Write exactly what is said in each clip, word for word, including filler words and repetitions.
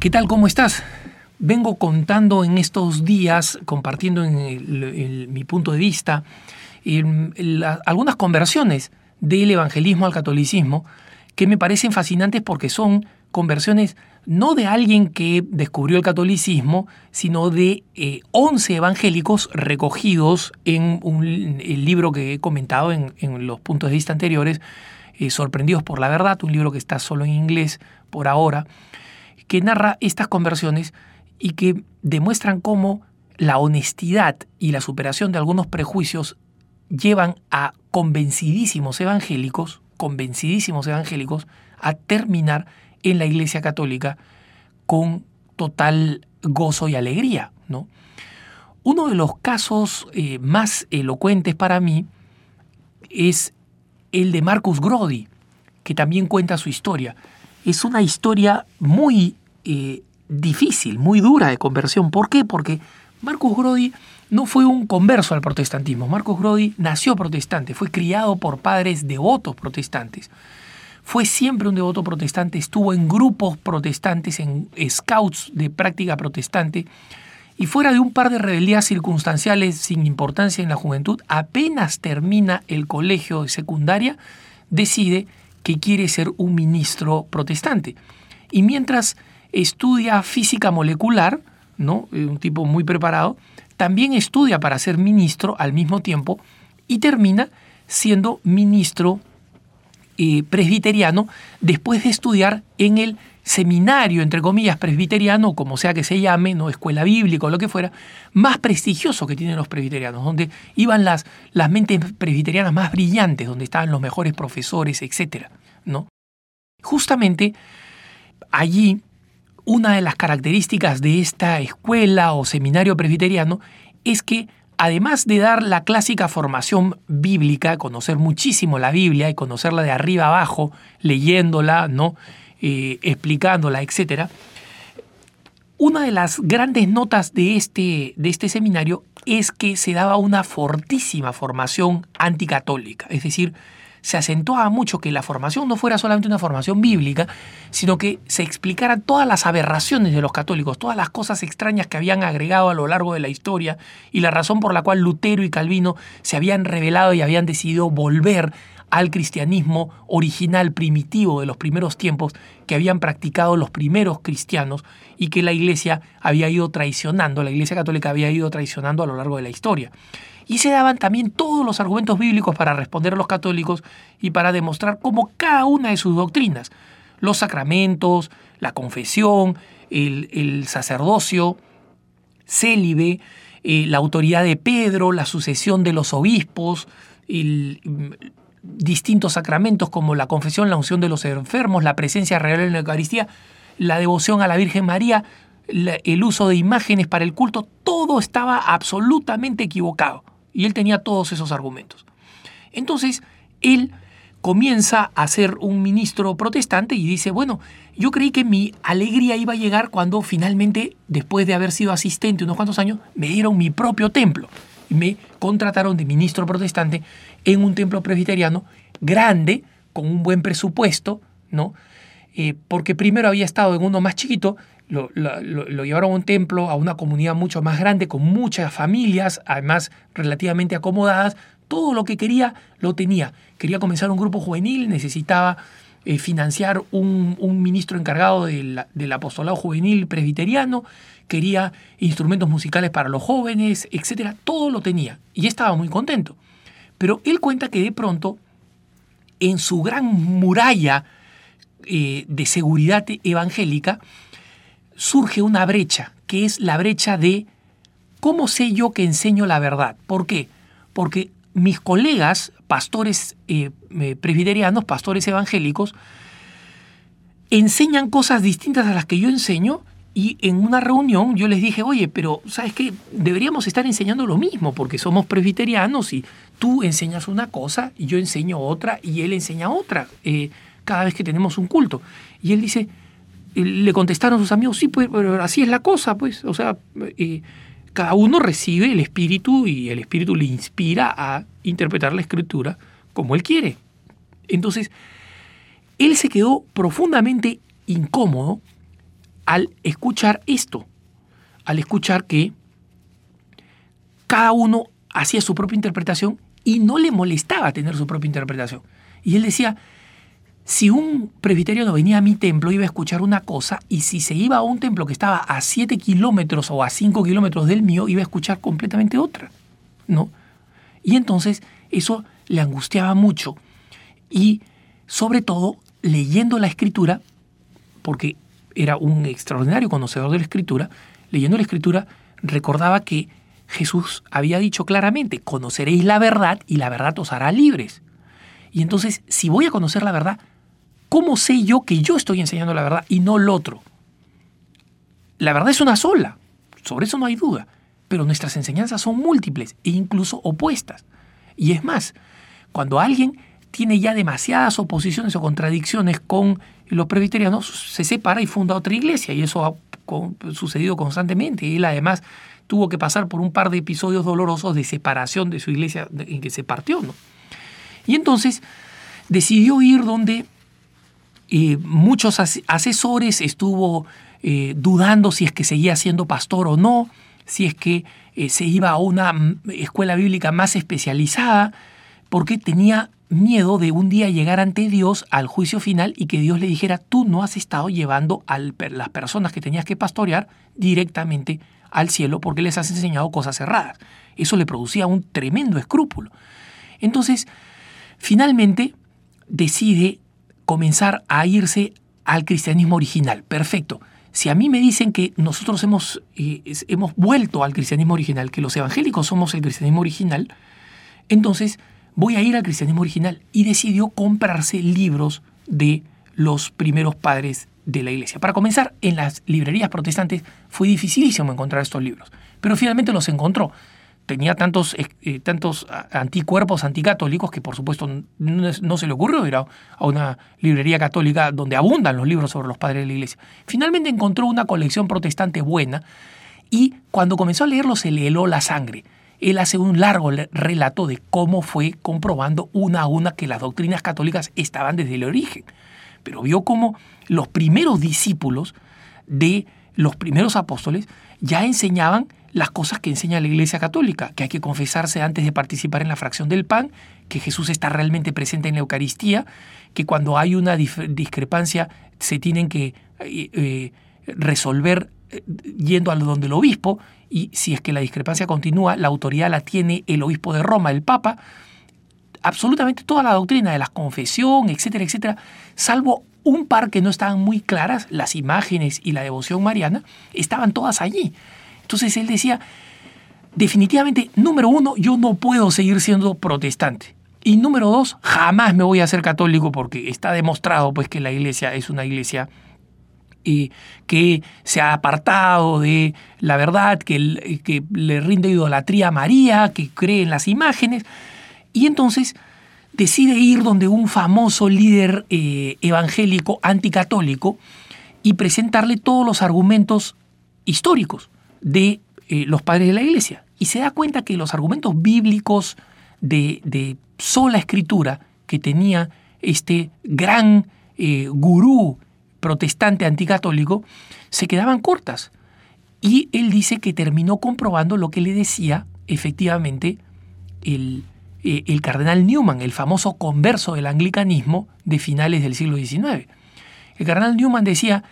¿Qué tal? ¿Cómo estás? Vengo contando en estos días, compartiendo en el, el, mi punto de vista, en, en la, algunas conversiones del evangelismo al catolicismo que me parecen fascinantes porque son conversiones no de alguien que descubrió el catolicismo, sino de eh, once evangélicos recogidos en un, el libro que he comentado en, en los puntos de vista anteriores, eh, Sorprendidos por la Verdad, un libro que está solo en inglés por ahora, que narra estas conversiones y que demuestran cómo la honestidad y la superación de algunos prejuicios llevan a convencidísimos evangélicos, convencidísimos evangélicos, a terminar en la Iglesia Católica con total gozo y alegría, ¿no? Uno de los casos eh, más elocuentes para mí es el de Marcus Grodi, que también cuenta su historia. Es una historia muy eh, difícil, muy dura de conversión. ¿Por qué? Porque Marcus Grodi no fue un converso al protestantismo. Marcus Grodi nació protestante, fue criado por padres devotos protestantes. Fue siempre un devoto protestante, estuvo en grupos protestantes, en scouts de práctica protestante, y fuera de un par de rebeldías circunstanciales sin importancia en la juventud, apenas termina el colegio de secundaria, decide que quiere ser un ministro protestante. Y mientras estudia física molecular, ¿no?, un tipo muy preparado, también estudia para ser ministro al mismo tiempo y termina siendo ministro eh, presbiteriano después de estudiar en el seminario, entre comillas, presbiteriano, como sea que se llame, no escuela bíblica o lo que fuera, más prestigioso que tienen los presbiterianos, donde iban las, las mentes presbiterianas más brillantes, donde estaban los mejores profesores, etcétera, ¿no? Justamente allí, una de las características de esta escuela o seminario presbiteriano es que, además de dar la clásica formación bíblica, conocer muchísimo la Biblia y conocerla de arriba abajo, leyéndola, ¿no?, Eh, explicándola, etcétera, una de las grandes notas de este, de este seminario es que se daba una fortísima formación anticatólica. Es decir, se acentuaba mucho que la formación no fuera solamente una formación bíblica, sino que se explicaran todas las aberraciones de los católicos, todas las cosas extrañas que habían agregado a lo largo de la historia y la razón por la cual Lutero y Calvino se habían rebelado y habían decidido volver al cristianismo original, primitivo de los primeros tiempos que habían practicado los primeros cristianos y que la Iglesia había ido traicionando, la Iglesia Católica había ido traicionando a lo largo de la historia. Y se daban también todos los argumentos bíblicos para responder a los católicos y para demostrar cómo cada una de sus doctrinas, los sacramentos, la confesión, el, el sacerdocio, célibe, eh, la autoridad de Pedro, la sucesión de los obispos, el distintos sacramentos como la confesión, la unción de los enfermos, la presencia real en la Eucaristía, la devoción a la Virgen María, la, el uso de imágenes para el culto, todo estaba absolutamente equivocado. Y él tenía todos esos argumentos. Entonces, él comienza a ser un ministro protestante y dice, bueno, yo creí que mi alegría iba a llegar cuando finalmente, después de haber sido asistente unos cuantos años, me dieron mi propio templo. Me contrataron de ministro protestante en un templo presbiteriano grande, con un buen presupuesto, ¿no? Eh, porque primero había estado en uno más chiquito, lo, lo, lo llevaron a un templo, a una comunidad mucho más grande, con muchas familias, además relativamente acomodadas. Todo lo que quería, lo tenía. Quería comenzar un grupo juvenil, necesitaba eh, financiar un, un ministro encargado del, del apostolado juvenil presbiteriano, quería instrumentos musicales para los jóvenes, etcétera. Todo lo tenía y estaba muy contento. Pero él cuenta que de pronto, en su gran muralla eh, de seguridad evangélica, surge una brecha, que es la brecha de ¿cómo sé yo que enseño la verdad? ¿Por qué? Porque mis colegas, pastores eh, presbiterianos, pastores evangélicos, enseñan cosas distintas a las que yo enseño. Y en una reunión yo les dije, oye, pero ¿sabes qué? Deberíamos estar enseñando lo mismo porque somos presbiterianos y tú enseñas una cosa y yo enseño otra y él enseña otra eh, cada vez que tenemos un culto. Y él dice, le contestaron sus amigos, sí, pues, pero así es la cosa, pues. O sea, eh, cada uno recibe el Espíritu y el Espíritu le inspira a interpretar la Escritura como él quiere. Entonces, él se quedó profundamente incómodo al escuchar esto, al escuchar que cada uno hacía su propia interpretación y no le molestaba tener su propia interpretación. Y él decía, si un presbiteriano venía a mi templo, iba a escuchar una cosa, y si se iba a un templo que estaba a siete kilómetros o a cinco kilómetros del mío, iba a escuchar completamente otra, ¿no? Y entonces eso le angustiaba mucho. Y sobre todo, leyendo la Escritura, porque era un extraordinario conocedor de la Escritura, leyendo la Escritura, recordaba que Jesús había dicho claramente, conoceréis la verdad y la verdad os hará libres. Y entonces, si voy a conocer la verdad, ¿cómo sé yo que yo estoy enseñando la verdad y no el otro? La verdad es una sola, sobre eso no hay duda, pero nuestras enseñanzas son múltiples e incluso opuestas. Y es más, cuando alguien tiene ya demasiadas oposiciones o contradicciones con los presbiterianos, se separa y funda otra iglesia, y eso ha sucedido constantemente. Y él además tuvo que pasar por un par de episodios dolorosos de separación de su iglesia en que se partió, ¿no? Y entonces decidió ir donde eh, muchos as- asesores, estuvo eh, dudando si es que seguía siendo pastor o no, si es que eh, se iba a una escuela bíblica más especializada, porque tenía miedo de un día llegar ante Dios al juicio final y que Dios le dijera, tú no has estado llevando a las personas que tenías que pastorear directamente al cielo porque les has enseñado cosas erradas. Eso le producía un tremendo escrúpulo. Entonces, finalmente decide comenzar a irse al cristianismo original. Perfecto. Si a mí me dicen que nosotros hemos, eh, hemos vuelto al cristianismo original, que los evangélicos somos el cristianismo original, entonces voy a ir al cristianismo original. Y decidió comprarse libros de los primeros padres de la iglesia. Para comenzar, en las librerías protestantes fue dificilísimo encontrar estos libros, pero finalmente los encontró. Tenía tantos, eh, tantos anticuerpos anticatólicos que por supuesto no, no se le ocurrió ir a, a una librería católica donde abundan los libros sobre los padres de la iglesia. Finalmente encontró una colección protestante buena y cuando comenzó a leerlo se le heló la sangre. Él hace un largo relato de cómo fue comprobando una a una que las doctrinas católicas estaban desde el origen. Pero vio cómo los primeros discípulos de los primeros apóstoles ya enseñaban las cosas que enseña la Iglesia Católica, que hay que confesarse antes de participar en la fracción del pan, que Jesús está realmente presente en la Eucaristía, que cuando hay una dif- discrepancia se tienen que eh, eh, resolver eh, yendo a donde el obispo, y si es que la discrepancia continúa, la autoridad la tiene el obispo de Roma, el Papa. Absolutamente toda la doctrina de la confesión, etcétera, etcétera, salvo un par que no estaban muy claras, las imágenes y la devoción mariana, estaban todas allí. Entonces él decía, definitivamente, número uno, yo no puedo seguir siendo protestante. Y número dos, jamás me voy a hacer católico porque está demostrado pues, que la iglesia es una iglesia eh, que se ha apartado de la verdad, que, que le rinde idolatría a María, que cree en las imágenes. Y entonces decide ir donde un famoso líder eh, evangélico anticatólico y presentarle todos los argumentos históricos de eh, los padres de la iglesia. Y se da cuenta que los argumentos bíblicos de, de sola escritura que tenía este gran eh, gurú protestante anticatólico se quedaban cortas. Y él dice que terminó comprobando lo que le decía efectivamente el, eh, el cardenal Newman, el famoso converso del anglicanismo de finales del siglo diecinueve. El cardenal Newman decía,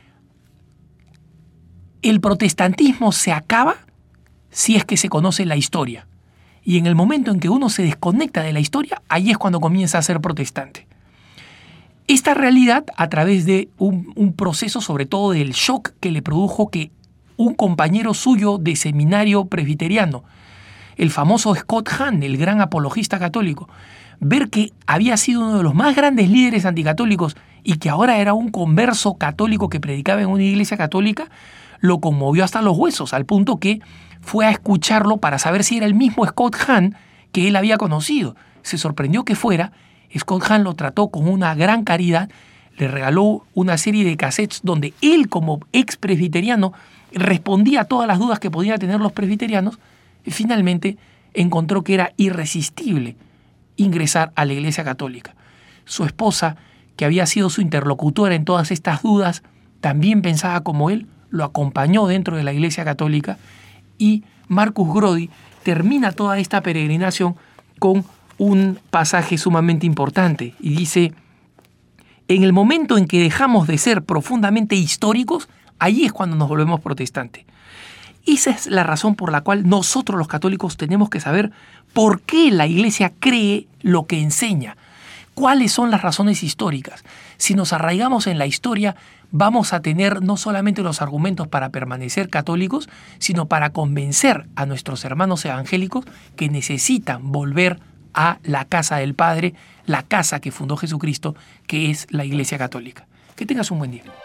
el protestantismo se acaba si es que se conoce la historia. Y en el momento en que uno se desconecta de la historia, ahí es cuando comienza a ser protestante. Esta realidad, a través de un, un proceso, sobre todo del shock que le produjo que un compañero suyo de seminario presbiteriano, el famoso Scott Hahn, el gran apologista católico, ver que había sido uno de los más grandes líderes anticatólicos y que ahora era un converso católico que predicaba en una iglesia católica, lo conmovió hasta los huesos, al punto que fue a escucharlo para saber si era el mismo Scott Hahn que él había conocido. Se sorprendió que fuera. Scott Hahn lo trató con una gran caridad, le regaló una serie de cassettes donde él, como ex presbiteriano, respondía a todas las dudas que podían tener los presbiterianos y finalmente encontró que era irresistible ingresar a la Iglesia Católica. Su esposa, que había sido su interlocutora en todas estas dudas, también pensaba como él, lo acompañó dentro de la Iglesia Católica, y Marcus Grodi termina toda esta peregrinación con un pasaje sumamente importante y dice: en el momento en que dejamos de ser profundamente históricos, ahí es cuando nos volvemos protestantes. Esa es la razón por la cual nosotros los católicos tenemos que saber por qué la Iglesia cree lo que enseña. ¿Cuáles son las razones históricas? Si nos arraigamos en la historia, vamos a tener no solamente los argumentos para permanecer católicos, sino para convencer a nuestros hermanos evangélicos que necesitan volver a la casa del Padre, la casa que fundó Jesucristo, que es la Iglesia Católica. Que tengas un buen día.